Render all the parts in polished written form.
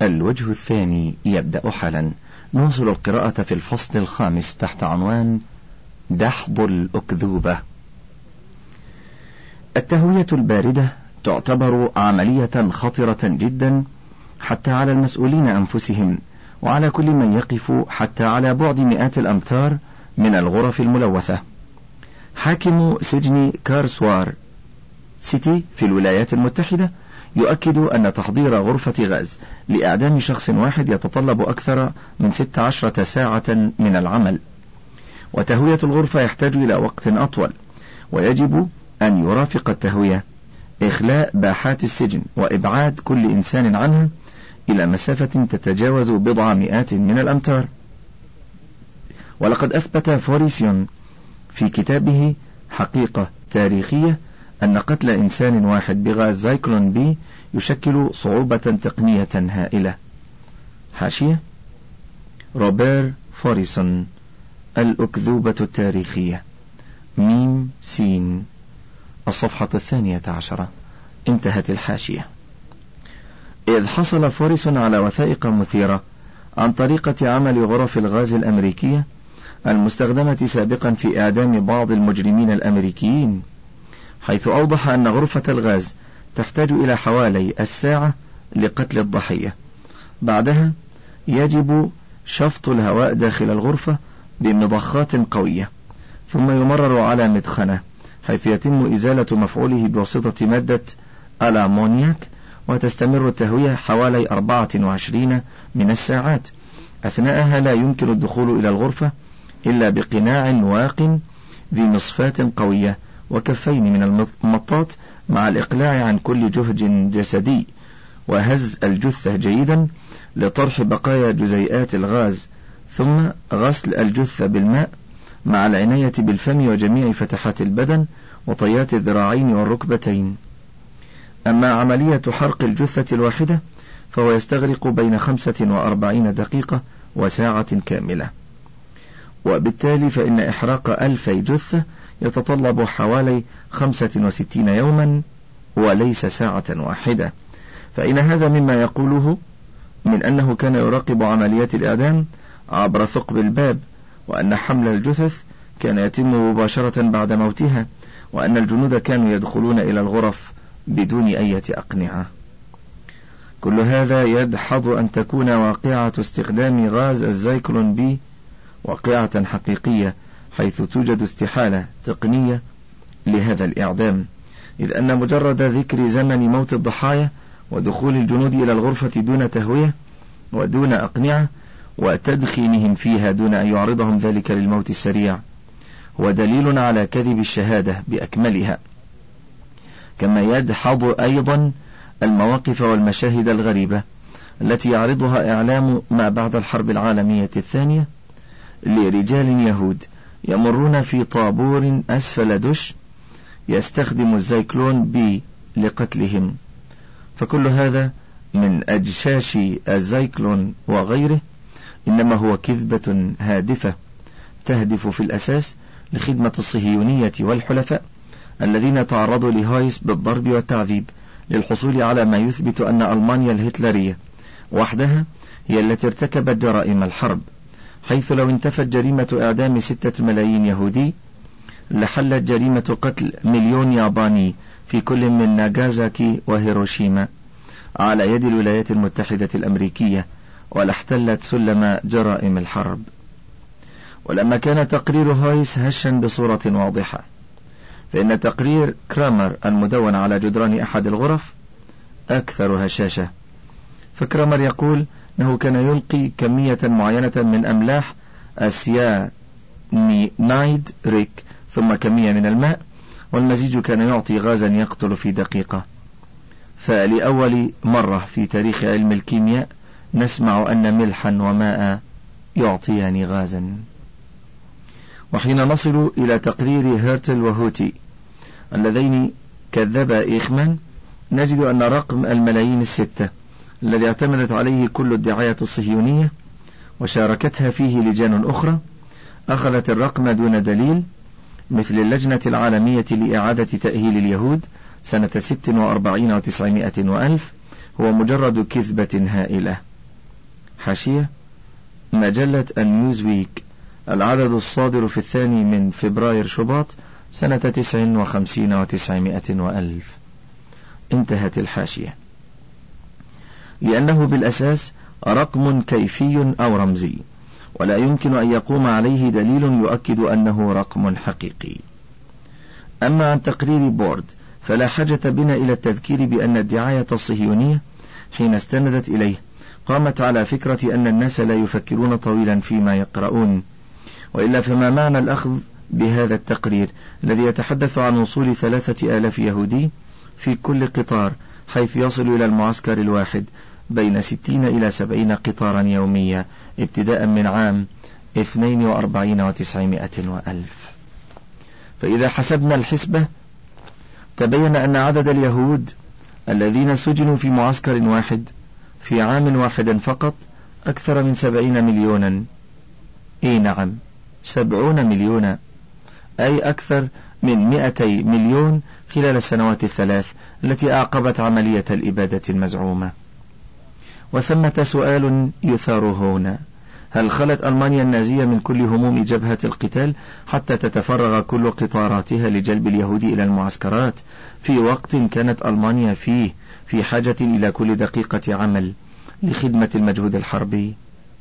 الوجه الثاني يبدأ حالا. نواصل القراءة في الفصل الخامس تحت عنوان دحض الأكذوبة. التهوية الباردة تعتبر عملية خطرة جدا حتى على المسؤولين أنفسهم، وعلى كل من يقف حتى على بعد مئات الأمتار من الغرف الملوثة. حاكم سجن كارسوار سيتي في الولايات المتحدة يؤكد أن تحضير غرفة غاز لإعدام شخص واحد يتطلب أكثر من 16 ساعة من العمل، وتهوية الغرفة يحتاج إلى وقت أطول، ويجب أن يرافق التهوية إخلاء باحات السجن وإبعاد كل إنسان عنها إلى مسافة تتجاوز بضع مئات من الأمتار. ولقد أثبت فوريسيون في كتابه حقيقة تاريخية أن قتل إنسان واحد بغاز زايكلون بي يشكل صعوبة تقنية هائلة. حاشية: روبير فوريسون، الأكذوبة التاريخية، ميم سين، الصفحة 12. انتهت الحاشية. إذ حصل فوريسون على وثائق مثيرة عن طريقة عمل غرف الغاز الأمريكية المستخدمة سابقا في إعدام بعض المجرمين الأمريكيين، حيث أوضح أن غرفة الغاز تحتاج إلى حوالي الساعة لقتل الضحية. بعدها يجب شفط الهواء داخل الغرفة بمضخات قوية، ثم يمرر على مدخنة حيث يتم إزالة مفعوله بواسطة مادة الأمونياك، وتستمر التهوية حوالي 24 من الساعات. أثناءها لا يمكن الدخول إلى الغرفة إلا بقناع واق ذي مصفاة قوية وكفين من المطاط، مع الإقلاع عن كل جهد جسدي وهز الجثة جيدا لطرح بقايا جزيئات الغاز، ثم غسل الجثة بالماء مع العناية بالفم وجميع فتحات البدن وطيات الذراعين والركبتين. أما عملية حرق الجثة الواحدة فهو يستغرق بين 45 دقيقة وساعة كاملة، وبالتالي فإن إحراق 1000 جثة يتطلب حوالي 65 يوما وليس ساعة واحدة. فإن هذا مما يقوله من أنه كان يراقب عمليات الإعدام عبر ثقب الباب، وأن حمل الجثث كان يتم مباشرة بعد موتها، وأن الجنود كانوا يدخلون إلى الغرف بدون أي أقنعة. كل هذا يدحض أن تكون واقعة استخدام غاز الزايكلون بي واقعة حقيقية، حيث توجد استحالة تقنية لهذا الإعدام، إذ أن مجرد ذكر زمن موت الضحايا ودخول الجنود إلى الغرفة دون تهوية ودون أقنعة وتدخينهم فيها دون أن يعرضهم ذلك للموت السريع هو دليل على كذب الشهادة بأكملها. كما يدحض أيضا المواقف والمشاهد الغريبة التي يعرضها إعلام ما بعد الحرب العالمية الثانية لرجال يهود يمرون في طابور أسفل دش يستخدم الزايكلون بي لقتلهم. فكل هذا من أجشاش الزايكلون وغيره إنما هو كذبة هادفة تهدف في الأساس لخدمة الصهيونية والحلفاء الذين تعرضوا لهايس بالضرب والتعذيب للحصول على ما يثبت أن ألمانيا الهتلرية وحدها هي التي ارتكبت جرائم الحرب، حيث لو انتفت جريمة إعدام 6 ملايين يهودي لحلت جريمة قتل 1,000,000 ياباني في كل من ناغازاكي وهيروشيما على يد الولايات المتحدة الأمريكية، ولاحتلت سلم جرائم الحرب. ولما كان تقرير هايس هشا بصورة واضحة، فإن تقرير كرامر المدون على جدران أحد الغرف أكثر هشاشة. فكرامر يقول أنه كان يلقي كمية معينة من أملاح السيانايد ريك ثم كمية من الماء، والمزيج كان يعطي غازا يقتل في دقيقة. فلأول مرة في تاريخ علم الكيمياء نسمع أن ملحا وماء يعطيان غازا. وحين نصل إلى تقرير هيرتل وهوتي اللذين كذبا إيخمان نجد أن رقم 1,000,000 الذي اعتمدت عليه كل الدعايات الصهيونية وشاركتها فيه لجان أخرى أخذت الرقم دون دليل، مثل اللجنة العالمية لإعادة تأهيل اليهود سنة 46 و900 وألف، هو مجرد كذبة هائلة. حاشية: مجلة النيوزويك، العدد الصادر في 2 فبراير شباط سنة 59 و900 وألف. انتهت الحاشية. لأنه بالأساس رقم كيفي أو رمزي، ولا يمكن أن يقوم عليه دليل يؤكد أنه رقم حقيقي. أما عن تقرير بورد فلا حاجة بنا إلى التذكير بأن الدعاية الصهيونية حين استندت إليه قامت على فكرة أن الناس لا يفكرون طويلا فيما يقرؤون، وإلا فما معنى الأخذ بهذا التقرير الذي يتحدث عن وصول 3000 يهودي في كل قطار، حيث يصل إلى المعسكر الواحد بين 60 إلى 70 قطارا يوميا ابتداء من عام 42 و900 وألف. فإذا حسبنا الحسبة تبين أن عدد اليهود الذين سجنوا في معسكر واحد في عام واحد فقط أكثر من 70 مليونا. نعم، 70 مليونا، أي أكثر من 200 مليون خلال السنوات الثلاث التي أعقبت عملية الإبادة المزعومة. وثمة سؤال يثار هنا: هل خلت ألمانيا النازية من كل هموم جبهة القتال حتى تتفرغ كل قطاراتها لجلب اليهود إلى المعسكرات في وقت كانت ألمانيا فيه في حاجة إلى كل دقيقة عمل لخدمة المجهود الحربي؟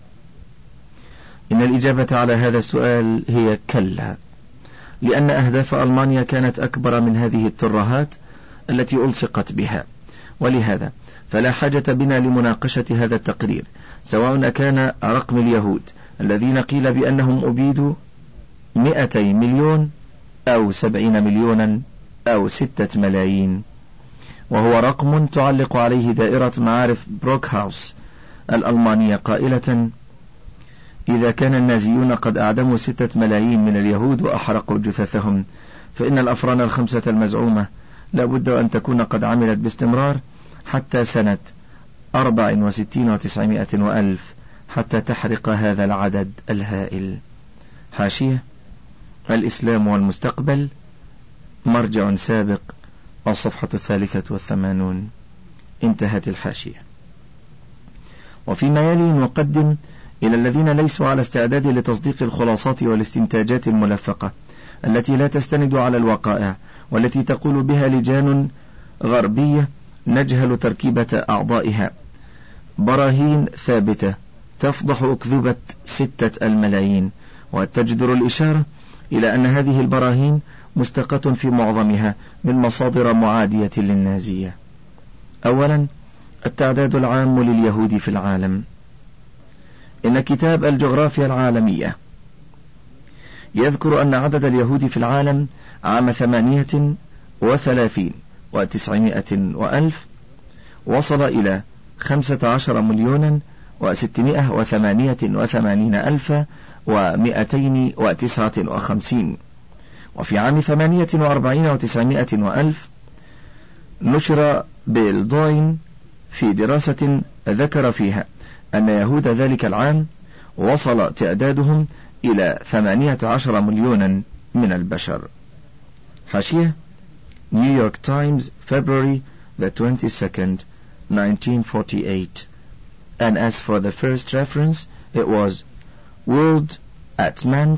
إن الإجابة على هذا السؤال هي كلا، لأن أهداف ألمانيا كانت أكبر من هذه الترهات التي ألصقت بها، ولهذا فلا حاجة بنا لمناقشة هذا التقرير، سواء كان رقم اليهود الذين قيل بأنهم أبيدوا 200 مليون أو 70 مليونا أو 6 ملايين، وهو رقم تعلق عليه دائرة معارف بروكهاوس الألمانية قائلة: إذا كان النازيون قد أعدموا 6 ملايين من اليهود وأحرقوا جثثهم، فإن الأفران الخمسة المزعومة لا بد أن تكون قد عملت باستمرار حتى سنة 64 و900 وألف حتى تحرق هذا العدد الهائل. حاشية: الإسلام والمستقبل، مرجع سابق، الصفحة 83. انتهت الحاشية. وفيما يلي نقدم إلى الذين ليسوا على استعداد لتصديق الخلاصات والاستنتاجات الملفقة التي لا تستند على الوقائع، والتي تقول بها لجان غربية نجهل تركيبة أعضائها براهين ثابتة تفضح أكذوبة 6 الملايين، وتجدر الإشارة إلى أن هذه البراهين مستقاة في معظمها من مصادر معادية للنازية. أولا، التعداد العام لليهود في العالم. إن كتاب الجغرافيا العالمية يذكر أن عدد اليهود في العالم عام 38 و900 وألف وصل إلى 15 مليونا و688 ألف و259، وفي عام 48 و900 وألف نشر بيلدوين في دراسة ذكر فيها أن يهود ذلك العام وصل تعدادهم إلى 18 مليونا من البشر. حاشية: نيويورك تايمز February 22, 1948. And as for the first reference, it was World at Mank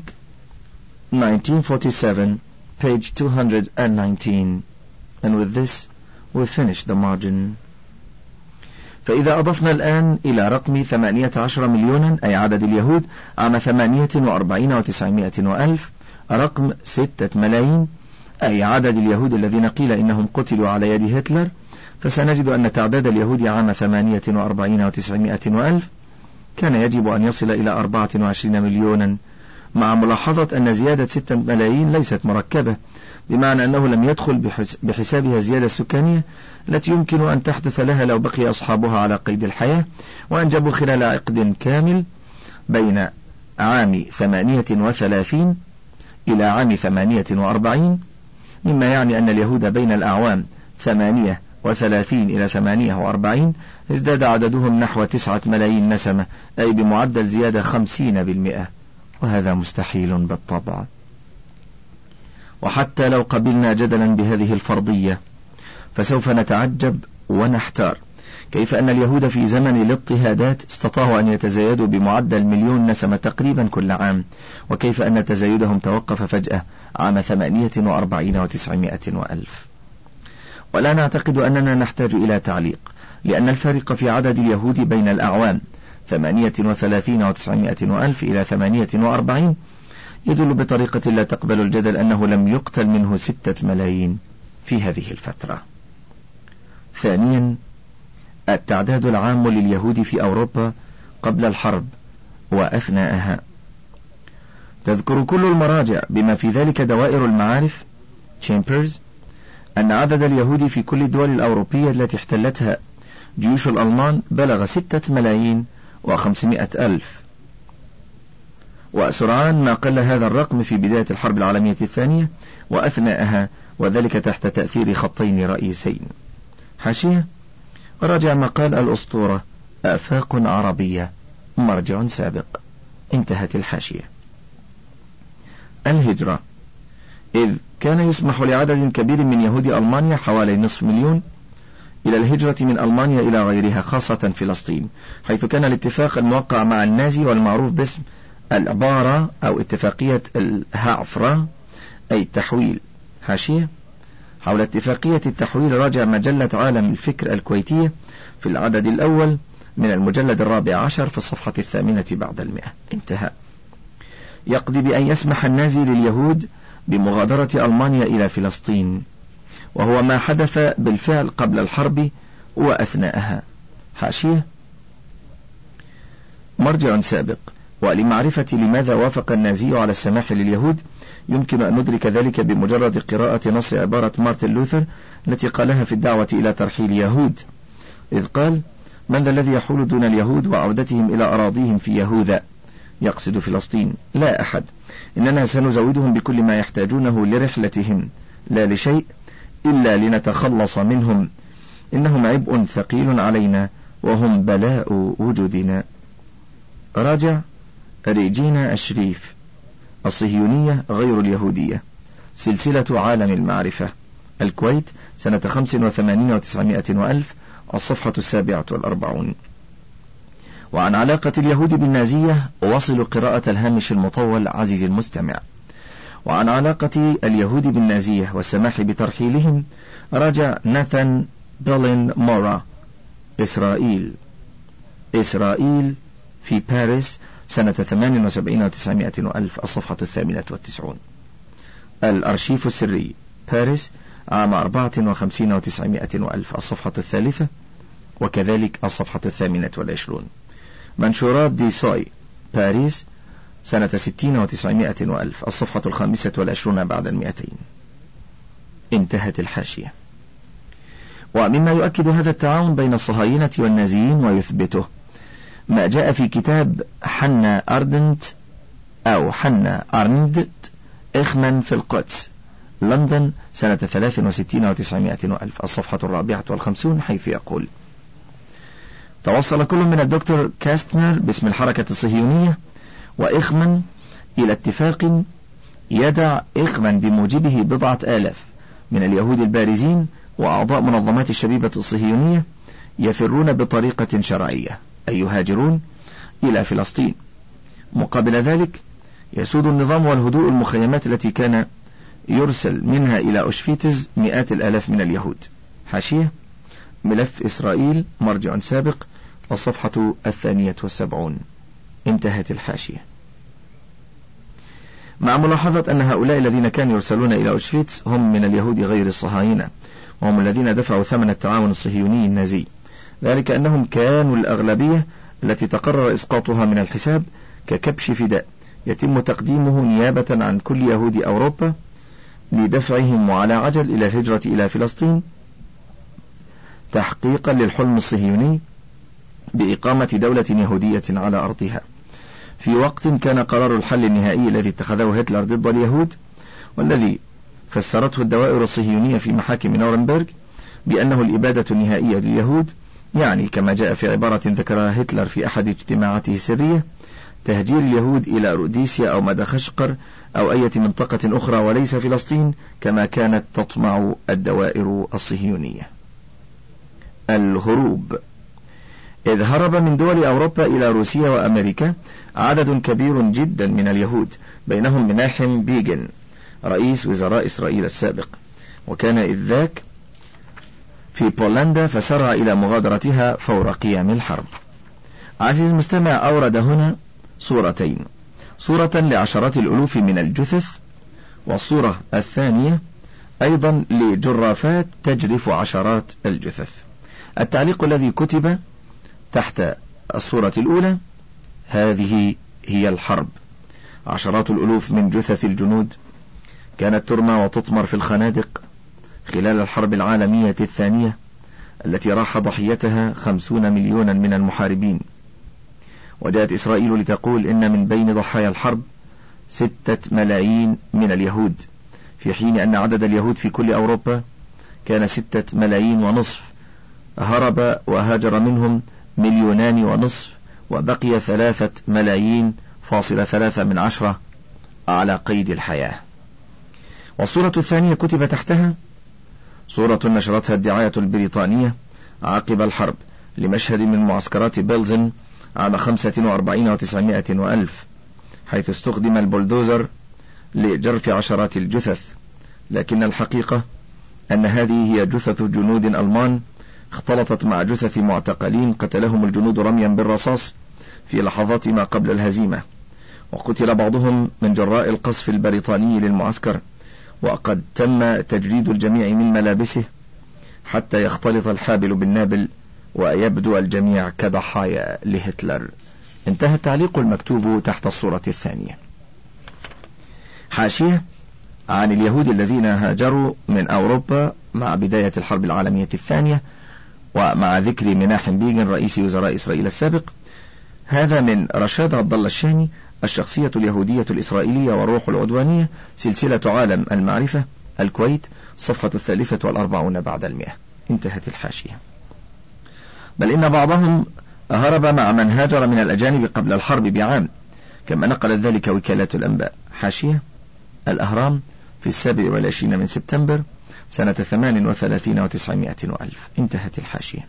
1947, page 219. And with this we finish the margin. فإذا أضفنا الآن إلى رقم 18 مليونا أي عدد اليهود عام 48 و900 وألف رقم 6 ملايين أي عدد اليهود الذين قيل إنهم قتلوا على يد هتلر، فسنجد أن تعداد اليهود عام 48 و900 وألف كان يجب أن يصل إلى 24 مليونا، مع ملاحظة أن زيادة 6 ملايين ليست مركبة، بمعنى أنه لم يدخل بحسابها الزيادة السكانية التي يمكن أن تحدث لها لو بقي أصحابها على قيد الحياة وأنجبوا خلال عقد كامل بين عام 38 إلى عام 48، مما يعني أن اليهود بين الأعوام 38 إلى 48 ازداد عددهم نحو 9 ملايين نسمة، أي بمعدل زيادة 50%، وهذا مستحيل بالطبع. وحتى لو قبلنا جدلا بهذه الفرضية فسوف نتعجب ونحتار كيف أن اليهود في زمن الاضطهادات استطاعوا أن يتزايدوا بمعدل 1,000,000 نسمة تقريبا كل عام، وكيف أن تزايدهم توقف فجأة عام 48 و900 وألف. ولا نعتقد أننا نحتاج إلى تعليق، لأن الفارق في عدد اليهود بين الأعوام 38 و900 وألف إلى 48 يدل بطريقة لا تقبل الجدل أنه لم يقتل منه 6 ملايين في هذه الفترة. ثانيا، التعداد العام لليهود في أوروبا قبل الحرب وأثناءها. تذكر كل المراجع بما في ذلك دوائر المعارف Chambers أن عدد اليهود في كل الدول الأوروبية التي احتلتها جيوش الألمان بلغ 6,500,000، وسرعان ما قل هذا الرقم في بداية الحرب العالمية الثانية وأثناءها، وذلك تحت تأثير خطين رئيسين. حاشية: راجع مقال الأسطورة آفاق عربية، مرجع سابق. انتهت الحاشية. الهجرة. إذ كان يسمح لعدد كبير من يهود ألمانيا حوالي 500,000 إلى الهجرة من ألمانيا إلى غيرها، خاصة فلسطين، حيث كان الاتفاق الموقع مع النازي والمعروف باسم العبارة أو اتفاقية الهافرة أي التحويل. حاشية: حول اتفاقية التحويل راجع مجلة عالم الفكر الكويتية في العدد الأول من المجلد 14 في الصفحة 8 بعد 100. انتهى. يقضي بأن يسمح النازي لليهود بمغادرة ألمانيا إلى فلسطين، وهو ما حدث بالفعل قبل الحرب وأثناءها. حاشية: مرجع سابق. ولمعرفة لماذا وافق النازي على السماح لليهود يمكن أن ندرك ذلك بمجرد قراءة نص عبارة مارتن لوثر التي قالها في الدعوة إلى ترحيل يهود، إذ قال: من ذا الذي يحول دون اليهود وعودتهم إلى أراضيهم في يهوذا؟ يقصد فلسطين. لا أحد، إننا سنزودهم بكل ما يحتاجونه لرحلتهم، لا لشيء إلا لنتخلص منهم، إنهم عبء ثقيل علينا وهم بلاء وجودنا. راجع ريجينا الشريف، الصهيونية غير اليهودية، سلسلة عالم المعرفة، الكويت، سنة 85 و900 وألف، الصفحة 47. وعن علاقة اليهود بالنازية وصل قراءة الهامش المطول عزيزي المستمع. وعن علاقة اليهود بالنازية والسماح بترحيلهم راجع ناثان بيلين مورا، إسرائيل في باريس، سنة 78 و900 وألف، الصفحة 98. الأرشيف السري، باريس، عام 54 و900 وألف، الصفحة 3، وكذلك الصفحة 28. منشورات دي سوي، باريس، سنة 60 و900 وألف، الصفحة 25 بعد 200. انتهت الحاشية. ومما يؤكد هذا التعاون بين الصهاينة والنازيين ويثبته ما جاء في كتاب حنا أرندت إخمن في القدس، لندن، سنة 63 و900 وألف، الصفحة 54، حيث يقول: توصل كل من الدكتور كاستنر باسم الحركة الصهيونية وإخمن إلى اتفاق يدع إخمن بموجبه 10,000 من اليهود البارزين وأعضاء منظمات الشبيبة الصهيونية يفرون بطريقة شرعية، أي يهاجرون إلى فلسطين. مقابل ذلك يسود النظام والهدوء المخيمات التي كان يرسل منها إلى أوشفيتز 100,000 من اليهود. حاشية: ملف إسرائيل، مرجع سابق، الصفحة 72. انتهت الحاشية. مع ملاحظة أن هؤلاء الذين كانوا يرسلون إلى أوشفيتس هم من اليهود غير الصهاينة، وهم الذين دفعوا ثمن التعاون الصهيوني النازي، ذلك أنهم كانوا الأغلبية التي تقرر إسقاطها من الحساب ككبش فداء يتم تقديمه نيابة عن كل يهود أوروبا لدفعهم وعلى عجل إلى الهجرة إلى فلسطين تحقيقا للحلم الصهيوني بإقامة دولة يهودية على أرضها، في وقت كان قرار الحل النهائي الذي اتخذه هتلر ضد اليهود والذي فسرته الدوائر الصهيونية في محاكم نورنبرغ بأنه الإبادة النهائية لليهود، يعني كما جاء في عبارة ذكرها هتلر في أحد اجتماعاته السرية: تهجير اليهود إلى روديسيا أو مدغشقر أو أي منطقة أخرى وليس فلسطين كما كانت تطمع الدوائر الصهيونية. الهروب، إذ هرب من دول أوروبا إلى روسيا وأمريكا عدد كبير جدا من اليهود، بينهم مناحم بيجن رئيس وزراء إسرائيل السابق، وكان إذ ذاك في بولندا، فسرع إلى مغادرتها فور قيام الحرب. عزيز المستمع، أورد هنا صورتين: صورة لعشرات الألوف من الجثث، والصورة الثانية أيضا لجرافات تجرف عشرات الجثث. التعليق الذي كتب تحت الصورة الأولى: هذه هي الحرب. عشرات الألوف من جثث الجنود كانت ترمى وتطمر في الخنادق خلال الحرب العالمية الثانية، التي راح ضحيتها 50 مليونا من المحاربين. وجاءت إسرائيل لتقول إن من بين ضحايا الحرب 6 ملايين من اليهود، في حين أن عدد اليهود في كل أوروبا كان 6.5 ملايين، هرب وهاجر منهم 2.5 مليون، وبقي 3.3 ملايين على قيد الحياة. والصورة الثانية كتب تحتها: صورة نشرتها الدعاية البريطانية عقب الحرب لمشهد من معسكرات بيلزن عام 45 و900 وألف، حيث استخدم البلدوزر لجرف عشرات الجثث، لكن الحقيقة أن هذه هي جثث جنود ألمان اختلطت مع جثث معتقلين قتلهم الجنود رميا بالرصاص في لحظات ما قبل الهزيمة، وقتل بعضهم من جراء القصف البريطاني للمعسكر، وقد تم تجريد الجميع من ملابسه حتى يختلط الحابل بالنابل ويبدو الجميع كضحايا لهتلر. انتهى التعليق المكتوب تحت الصورة الثانية. حاشية عن اليهود الذين هاجروا من أوروبا مع بداية الحرب العالمية الثانية، ومع ذكر مناحم بيجن رئيس وزراء إسرائيل السابق. هذا من رشاد عبد الله الشامي، الشخصية اليهودية الإسرائيلية والروح العدوانية، سلسلة عالم المعرفة، الكويت، صفحة 43 بعد 100. انتهت الحاشية. بل إن بعضهم هرب مع من هاجر من الأجانب قبل الحرب بعام، كما نقلت ذلك وكالات الأنباء. حاشية الأهرام في 27 من سبتمبر سنة 38 و900 وألف. انتهت الحاشية.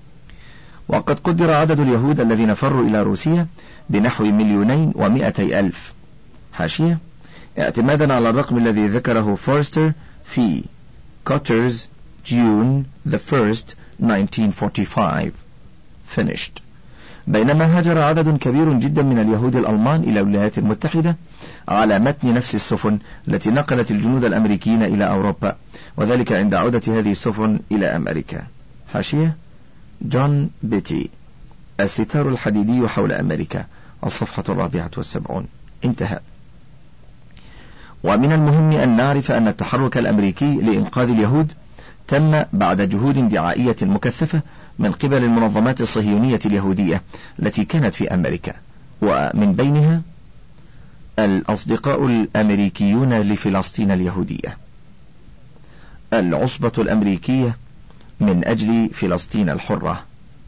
وقد قدر عدد اليهود الذين فروا إلى روسيا بنحو 2,200,000. حاشية اعتمادا على الرقم الذي ذكره فورستر في Cotter's June 1, 1945 finished. بينما هاجر عدد كبير جدا من اليهود الألمان إلى الولايات المتحدة على متن نفس السفن التي نقلت الجنود الأمريكيين إلى أوروبا، وذلك عند عودة هذه السفن إلى أمريكا. حاشية جون بيتي، الستار الحديدي حول أمريكا، الصفحة 74. انتهى. ومن المهم أن نعرف أن التحرك الأمريكي لإنقاذ اليهود تم بعد جهود دعائية مكثفة من قبل المنظمات الصهيونية اليهودية التي كانت في أمريكا، ومن بينها الأصدقاء الأمريكيون لفلسطين اليهودية، العصبة الأمريكية من أجل فلسطين الحرة،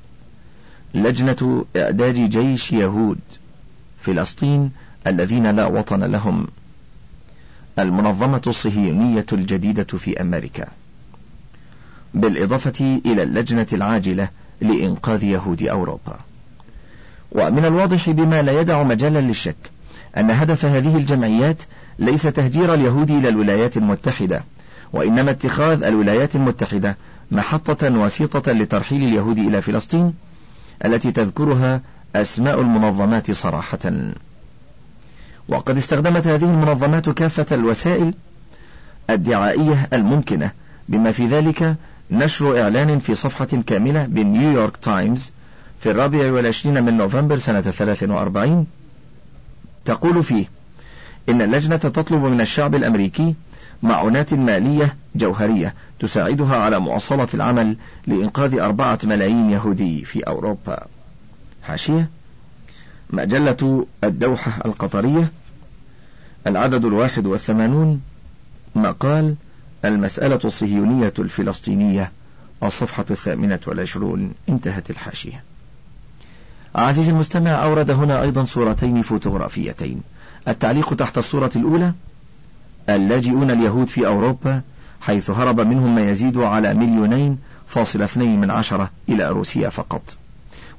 لجنة إعداد جيش يهود فلسطين الذين لا وطن لهم، المنظمة الصهيونية الجديدة في أمريكا، بالإضافة إلى اللجنة العاجلة لإنقاذ يهود أوروبا. ومن الواضح بما لا يدع مجالا للشك أن هدف هذه الجمعيات ليس تهجير اليهود إلى الولايات المتحدة، وإنما اتخاذ الولايات المتحدة محطة وسيطة لترحيل اليهود إلى فلسطين، التي تذكرها أسماء المنظمات صراحة. وقد استخدمت هذه المنظمات كافة الوسائل الدعائية الممكنة، بما في ذلك نشر إعلان في صفحة كاملة بالنيويورك تايمز في 24 من نوفمبر سنة 43 تقول فيه إن اللجنة تطلب من الشعب الأمريكي معونات مالية جوهرية تساعدها على مواصلة العمل لإنقاذ 4 ملايين يهودي في أوروبا. حاشية مجلة الدوحة القطرية، العدد 81، مقال المسألة الصهيونية الفلسطينية، الصفحة 28. انتهت الحاشية. عزيزي المستمع، أورد هنا أيضا صورتين فوتوغرافيتين. التعليق تحت الصورة الأولى: اللاجئون اليهود في أوروبا، حيث هرب منهم ما يزيد على 2.2 مليون إلى روسيا فقط.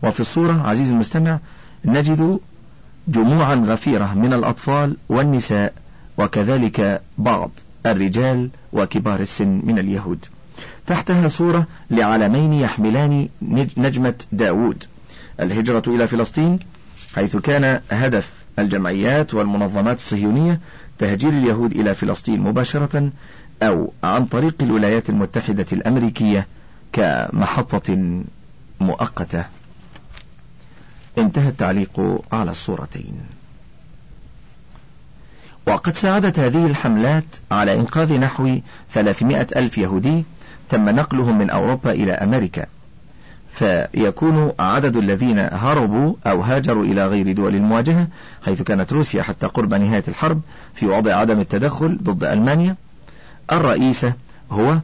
وفي الصورة عزيزي المستمع نجد جموعا غفيرة من الأطفال والنساء وكذلك بعض الرجال وكبار السن من اليهود. تحتها صورة لعلمين يحملان نجمة داود. الهجرة إلى فلسطين، حيث كان هدف الجمعيات والمنظمات الصهيونية تهجير اليهود إلى فلسطين مباشرة أو عن طريق الولايات المتحدة الأمريكية كمحطة مؤقتة. انتهى التعليق على الصورتين. وقد ساعدت هذه الحملات على إنقاذ نحو 300 ألف يهودي تم نقلهم من أوروبا إلى أمريكا، فيكون عدد الذين هربوا أو هاجروا إلى غير دول المواجهة، حيث كانت روسيا حتى قرب نهاية الحرب في وضع عدم التدخل ضد ألمانيا الرئيسة، هو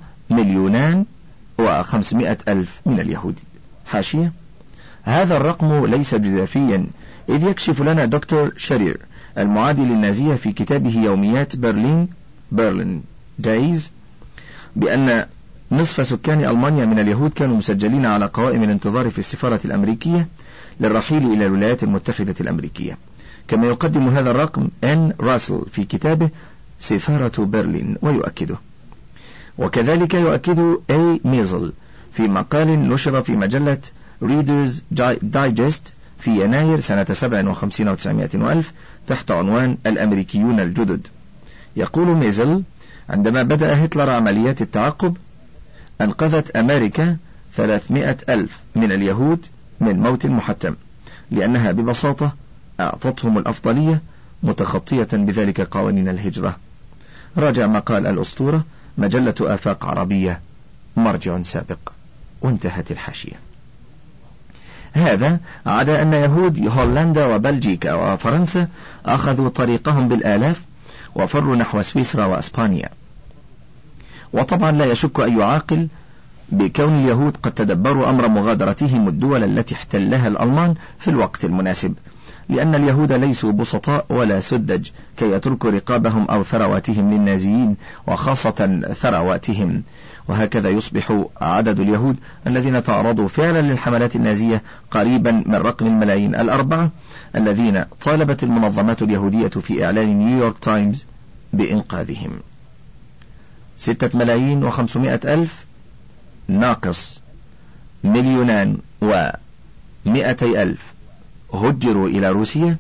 1,500,000 من اليهود. حاشية: هذا الرقم ليس جزافيا، إذ يكشف لنا دكتور شرير المعادي للنازية في كتابه يوميات برلين دايز بأن نصف سكان ألمانيا من اليهود كانوا مسجلين على قوائم الانتظار في السفارة الأمريكية للرحيل إلى الولايات المتحدة الأمريكية، كما يقدم هذا الرقم إن راسل في كتابه سفارة برلين ويؤكده. وكذلك يؤكد أي ميزل في مقال نشر في مجلة ريدرز دايجست في يناير سنة 57 و900 وألف تحت عنوان الأمريكيون الجدد. يقول ميزل: عندما بدأ هتلر عمليات التعقب أنقذت أمريكا 300 ألف من اليهود من موت محتم، لأنها ببساطة أعطتهم الأفضلية متخطية بذلك قوانين الهجرة. راجع مقال الأسطورة مجلة آفاق عربية، مرجع سابق. وانتهت الحاشية. هذا عدا أن يهود هولندا وبلجيكا وفرنسا أخذوا طريقهم بالآلاف وفروا نحو سويسرا وأسبانيا. وطبعا لا يشك أي عاقل بكون اليهود قد تدبروا أمر مغادرتهم الدول التي احتلها الألمان في الوقت المناسب، لأن اليهود ليسوا بسطاء ولا سذج كي يتركوا رقابهم أو ثرواتهم للنازيين، وخاصة ثرواتهم. وهكذا يصبح عدد اليهود الذين تعرضوا فعلا للحملات النازية قريبا من رقم الملايين 4 الذين طالبت المنظمات اليهودية في إعلان نيويورك تايمز بإنقاذهم. 6,500,000 ناقص 2,200,000 هجروا إلى روسيا،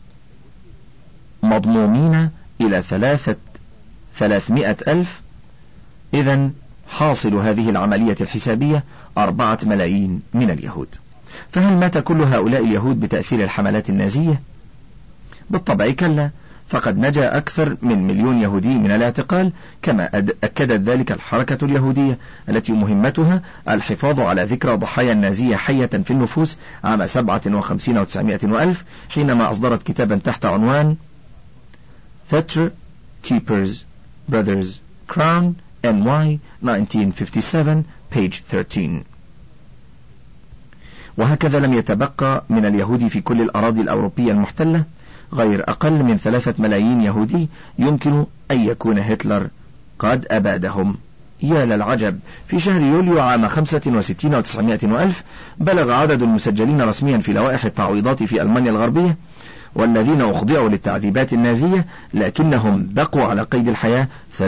مضمومين إلى 300,000. إذن حاصل هذه العملية الحسابية 4 ملايين من اليهود. فهل مات كل هؤلاء اليهود بتأثير الحملات النازية؟ بالطبع كلا، فقد نجا أكثر من 1,000,000 يهودي من الاعتقال، كما أكدت ذلك الحركة اليهودية التي مهمتها الحفاظ على ذكرى ضحايا النازية حية في النفوس عام 57 و900 وألف، حينما أصدرت كتابا تحت عنوان Theatre Keepers Brothers Crown NY 1957 page 13. وهكذا لم يتبقى من اليهود في كل الأراضي الأوروبية المحتلة غير أقل من 3 ملايين يهودي يمكن أن يكون هتلر قد أبادهم. يا للعجب، في شهر يوليو عام 65 و900 وألف بلغ عدد المسجلين رسميا في لوائح التعويضات في ألمانيا الغربية والذين أخضعوا للتعذيبات النازية لكنهم بقوا على قيد الحياة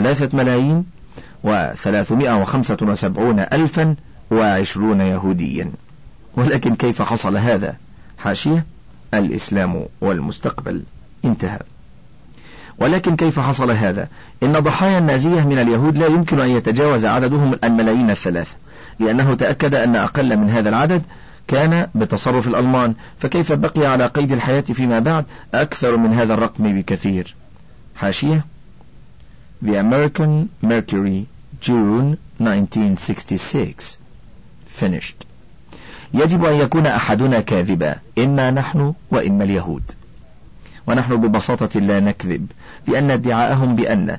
3,375,020 يهوديا. ولكن كيف حصل هذا؟ حاشية: الإسلام والمستقبل. انتهى. ولكن كيف حصل هذا؟ إن ضحايا النازية من اليهود لا يمكن أن يتجاوز عددهم 1,000,000 لأنه تأكد أن أقل من هذا العدد كان بتصرف الألمان، فكيف بقي على قيد الحياة فيما بعد أكثر من هذا الرقم بكثير؟ حاشية: The American Mercury June 1966 finished. يجب أن يكون أحدنا كاذبا، إما نحن وإما اليهود. ونحن ببساطة لا نكذب، لأن ادعاءهم بأن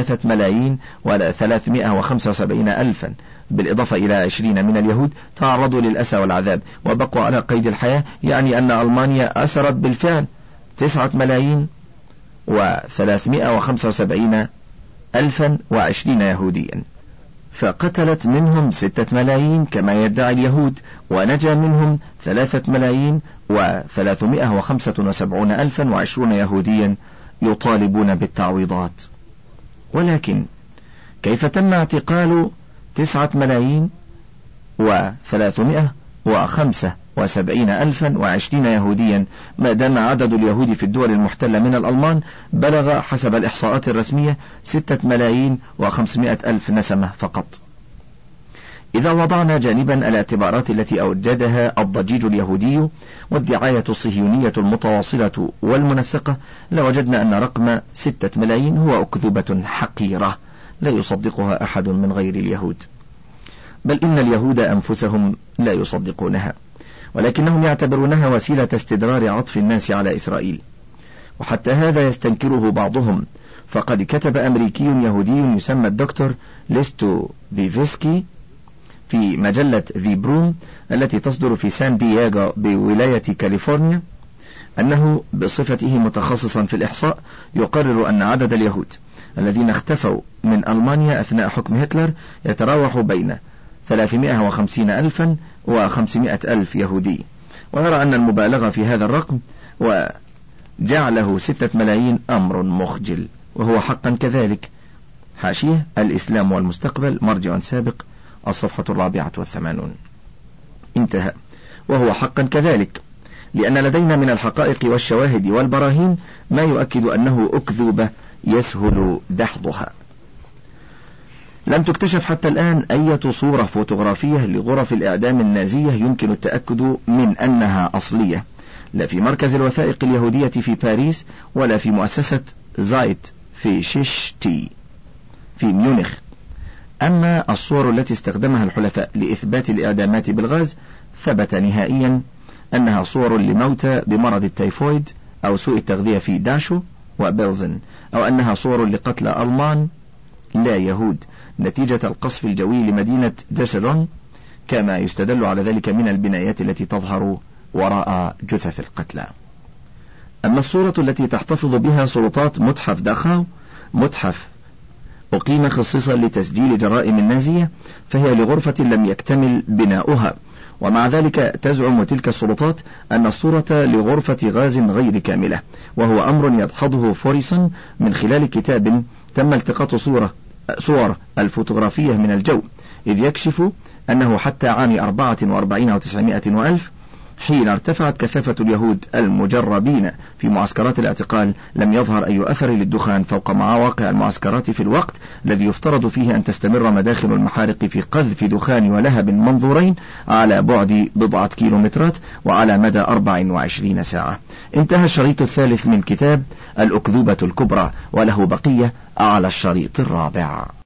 3,375,000 بالإضافة إلى 20 من اليهود تعرضوا للأسى والعذاب وبقوا على قيد الحياة، يعني أن ألمانيا أسرت بالفعل 9,375,020 يهوديا. فقتلت منهم 6 ملايين كما يدعي اليهود، ونجا منهم 3,375,020 يهوديا يطالبون بالتعويضات. ولكن كيف تم اعتقال 9,375,020 يهوديا ما دام عدد اليهود في الدول المحتلة من الألمان بلغ حسب الإحصاءات الرسمية 6,500,000 نسمة فقط؟ إذا وضعنا جانبا الاعتبارات التي أوجدها الضجيج اليهودي والدعاية الصهيونية المتواصلة والمنسقة لوجدنا أن رقم 6 ملايين هو أكذوبة حقيرة لا يصدقها أحد من غير اليهود، بل إن اليهود أنفسهم لا يصدقونها، ولكنهم يعتبرونها وسيلة استدرار عطف الناس على إسرائيل، وحتى هذا يستنكره بعضهم. فقد كتب أمريكي يهودي يسمى الدكتور ليستو بيفسكي في مجلة ذي بروم التي تصدر في سان دييغو بولاية كاليفورنيا أنه بصفته متخصصا في الإحصاء يقرر أن عدد اليهود الذين اختفوا من ألمانيا أثناء حكم هتلر يتراوح بين 350,000 و500,000 يهودي، ويرى أن المبالغة في هذا الرقم وجعله 6 ملايين أمر مخجل، وهو حقا كذلك. حاشية: الإسلام والمستقبل، مرجع سابق، الصفحة 84. انتهى. وهو حقا كذلك، لأن لدينا من الحقائق والشواهد والبراهين ما يؤكد أنه أكذوبة يسهل دحضها. لم تكتشف حتى الآن أي صورة فوتوغرافية لغرف الإعدام النازية يمكن التأكد من أنها أصلية، لا في مركز الوثائق اليهودية في باريس ولا في مؤسسة زايت في شيشتي في ميونخ. أما الصور التي استخدمها الحلفاء لإثبات الإعدامات بالغاز ثبت نهائيا أنها صور لموتى بمرض التيفويد أو سوء التغذية في داشو وبيلزن، أو أنها صور لقتلى ألمان لا يهود نتيجة القصف الجوي لمدينة دشرون، كما يستدل على ذلك من البنايات التي تظهر وراء جثث القتلى. أما الصورة التي تحتفظ بها سلطات متحف داخاو، متحف أقيم خصيصا لتسجيل جرائم النازية، فهي لغرفة لم يكتمل بناؤها، ومع ذلك تزعم تلك السلطات أن الصورة لغرفة غاز غير كاملة، وهو أمر يدحضه فوريسون من خلال كتاب تم التقاط صور الفوتوغرافية من الجو، إذ يكشف أنه حتى عام 44 و900 وألف حين ارتفعت كثافة اليهود المجربين في معسكرات الاعتقال لم يظهر أي أثر للدخان فوق مواقع المعسكرات في الوقت الذي يفترض فيه أن تستمر مداخل المحارق في قذف دخان ولهب منظورين على بعد بضعة كيلومترات وعلى مدى 24 ساعة. انتهى الشريط الثالث من كتاب الأكذوبة الكبرى، وله بقية على الشريط الرابع.